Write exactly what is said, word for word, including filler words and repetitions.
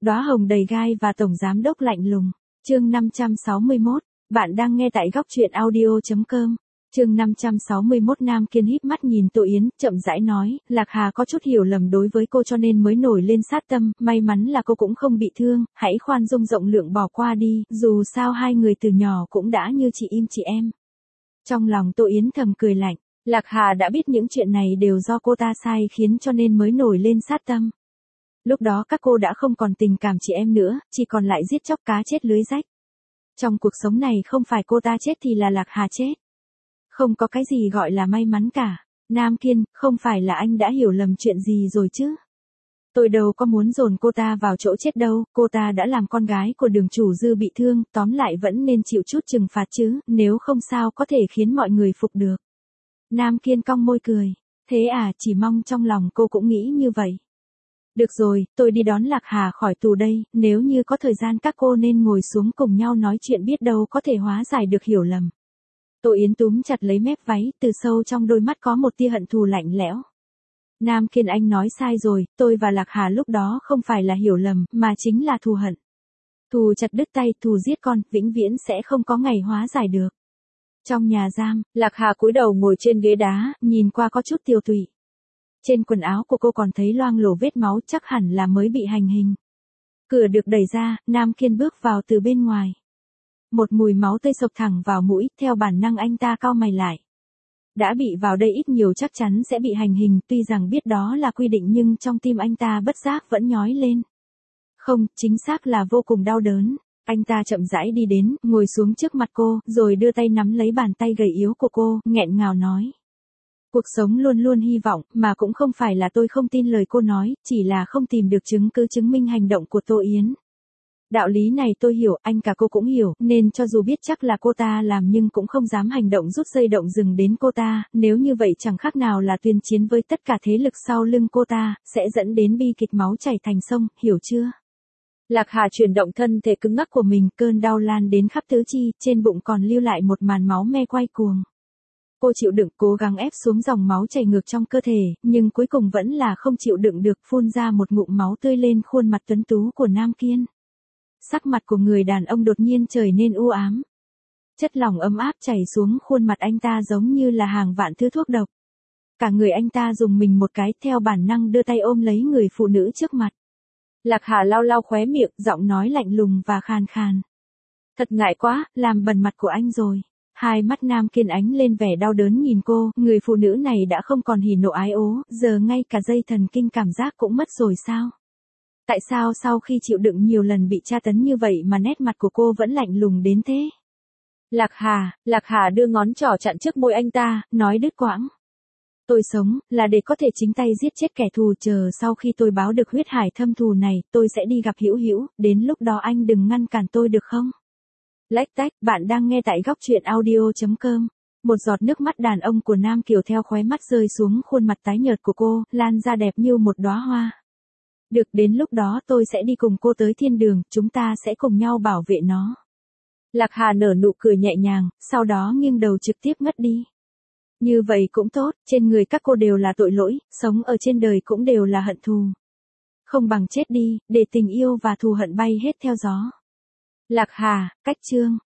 Đóa hồng đầy gai và tổng giám đốc lạnh lùng. Chương năm trăm sáu mươi mốt, bạn đang nghe tại góc truyện audio chấm com. Chương năm trăm sáu mươi mốt Nam Kiên híp mắt nhìn Tô Yến, chậm rãi nói, Lạc Hà có chút hiểu lầm đối với cô cho nên mới nổi lên sát tâm, may mắn là cô cũng không bị thương, hãy khoan dung rộng lượng bỏ qua đi, dù sao hai người từ nhỏ cũng đã như chị im chị em. Trong lòng Tô Yến thầm cười lạnh, Lạc Hà đã biết những chuyện này đều do cô ta sai khiến cho nên mới nổi lên sát tâm. Lúc đó các cô đã không còn tình cảm chị em nữa, chỉ còn lại giết chóc cá chết lưới rách. Trong cuộc sống này không phải cô ta chết thì là Lạc Hà chết. Không có cái gì gọi là may mắn cả. Nam Kiên, không phải là anh đã hiểu lầm chuyện gì rồi chứ? Tôi đâu có muốn dồn cô ta vào chỗ chết đâu, cô ta đã làm con gái của Đường chủ Dư bị thương, tóm lại vẫn nên chịu chút trừng phạt chứ, nếu không sao có thể khiến mọi người phục được. Nam Kiên cong môi cười, thế à, chỉ mong trong lòng cô cũng nghĩ như vậy. Được rồi, tôi đi đón Lạc Hà khỏi tù đây, nếu như có thời gian các cô nên ngồi xuống cùng nhau nói chuyện biết đâu có thể hóa giải được hiểu lầm. Tô Yến túm chặt lấy mép váy, từ sâu trong đôi mắt có một tia hận thù lạnh lẽo. Nam Kiên anh nói sai rồi, tôi và Lạc Hà lúc đó không phải là hiểu lầm, mà chính là thù hận. Thù chặt đứt tay, thù giết con, vĩnh viễn sẽ không có ngày hóa giải được. Trong nhà giam, Lạc Hà cúi đầu ngồi trên ghế đá, nhìn qua có chút tiêu tụy. Trên quần áo của cô còn thấy loang lổ vết máu, chắc hẳn là mới bị hành hình. Cửa được đẩy ra, Nam Kiên bước vào từ bên ngoài. Một mùi máu tươi sộc thẳng vào mũi, theo bản năng anh ta cau mày lại. Đã bị vào đây ít nhiều chắc chắn sẽ bị hành hình, tuy rằng biết đó là quy định nhưng trong tim anh ta bất giác vẫn nhói lên. Không, chính xác là vô cùng đau đớn. Anh ta chậm rãi đi đến, ngồi xuống trước mặt cô, rồi đưa tay nắm lấy bàn tay gầy yếu của cô, nghẹn ngào nói. Cuộc sống luôn luôn hy vọng, mà cũng không phải là tôi không tin lời cô nói, chỉ là không tìm được chứng cứ chứng minh hành động của Tô Yến. Đạo lý này tôi hiểu, anh cả cô cũng hiểu, nên cho dù biết chắc là cô ta làm nhưng cũng không dám hành động rút dây động rừng đến cô ta, nếu như vậy chẳng khác nào là tuyên chiến với tất cả thế lực sau lưng cô ta, sẽ dẫn đến bi kịch máu chảy thành sông, hiểu chưa? Lạc Hà chuyển động thân thể cứng ngắc của mình, cơn đau lan đến khắp tứ chi, trên bụng còn lưu lại một màn máu me quay cuồng. Cô chịu đựng, cố gắng ép xuống dòng máu chảy ngược trong cơ thể, nhưng cuối cùng vẫn là không chịu đựng được, phun ra một ngụm máu tươi lên khuôn mặt tuấn tú của Nam Kiên. Sắc mặt của người đàn ông đột nhiên trở nên u ám. Chất lỏng ấm áp chảy xuống khuôn mặt anh ta giống như là hàng vạn thứ thuốc độc. Cả người anh ta dùng mình một cái, theo bản năng đưa tay ôm lấy người phụ nữ trước mặt. Lạc Hà lau lau khóe miệng, giọng nói lạnh lùng và khàn khàn. Thật ngại quá, làm bẩn mặt của anh rồi. Hai mắt Nam Kiên ánh lên vẻ đau đớn nhìn cô, người phụ nữ này đã không còn hỉ nộ ái ố, giờ ngay cả dây thần kinh cảm giác cũng mất rồi sao? Tại sao sau khi chịu đựng nhiều lần bị tra tấn như vậy mà nét mặt của cô vẫn lạnh lùng đến thế? Lạc Hà, Lạc Hà đưa ngón trỏ chặn trước môi anh ta, nói đứt quãng. Tôi sống, là để có thể chính tay giết chết kẻ thù, chờ sau khi tôi báo được huyết hải thâm thù này, tôi sẽ đi gặp Hữu Hữu, đến lúc đó anh đừng ngăn cản tôi được không? Lách tách, bạn đang nghe tại góc truyện audio chấm com. Một giọt nước mắt đàn ông của Nam Kiều theo khóe mắt rơi xuống khuôn mặt tái nhợt của cô, lan ra đẹp như một đóa hoa. Được, đến lúc đó tôi sẽ đi cùng cô tới thiên đường, chúng ta sẽ cùng nhau bảo vệ nó. Lạc Hà nở nụ cười nhẹ nhàng, sau đó nghiêng đầu trực tiếp ngất đi. Như vậy cũng tốt, trên người các cô đều là tội lỗi, sống ở trên đời cũng đều là hận thù. Không bằng chết đi, để tình yêu và thù hận bay hết theo gió. Lạc Hà, cách chương.